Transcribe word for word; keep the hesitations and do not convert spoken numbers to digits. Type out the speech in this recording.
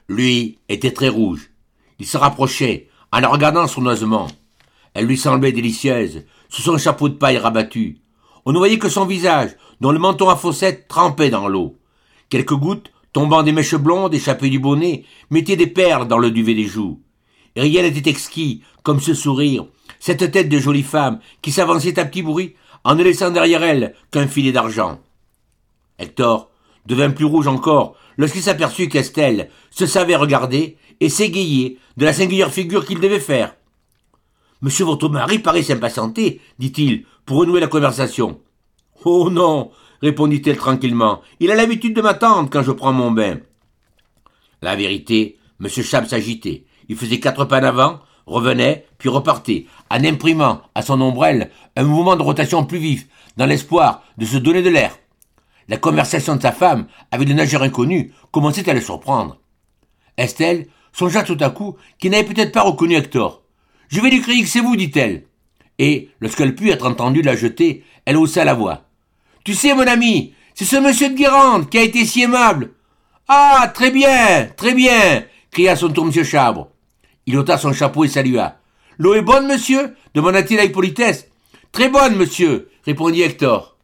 Lui était très rouge. Il se rapprochait, en la regardant sournoisement. Elle lui semblait délicieuse, sous son chapeau de paille rabattu. On ne voyait que son visage, dont le menton à fossettes trempait dans l'eau. Quelques gouttes, tombant des mèches blondes échappées du bonnet, mettaient des perles dans le duvet des joues. Et rien n'était exquis, comme ce sourire, cette tête de jolie femme qui s'avançait à petit bruit, en ne laissant derrière elle qu'un filet d'argent. Hector devint plus rouge encore lorsqu'il s'aperçut qu'Estelle se savait regarder et s'égayait de la singulière figure qu'il devait faire. « Monsieur votre mari paraît s'impatienter, dit-il, pour renouer la conversation. »« Oh non, répondit-elle tranquillement, il a l'habitude de m'attendre quand je prends mon bain. » La vérité, M. Cham s'agitait. Il faisait quatre pas en avant, revenait, puis repartait, en imprimant à son ombrelle un mouvement de rotation plus vif, dans l'espoir de se donner de l'air. La conversation de sa femme avec le nageur inconnu commençait à le surprendre. Estelle songea tout à coup qu'il n'avait peut-être pas reconnu Hector. « Je vais lui crier que c'est vous, dit-elle. » Et, lorsqu'elle put être entendue la jeter, elle haussa la voix. « Tu sais, mon ami, c'est ce monsieur de Guérande qui a été si aimable. »« Ah, très bien, très bien !» cria à son tour M. Chabre. Il ôta son chapeau et salua. « L'eau est bonne, monsieur » demanda-t-il avec politesse. « Très bonne, monsieur » répondit Hector.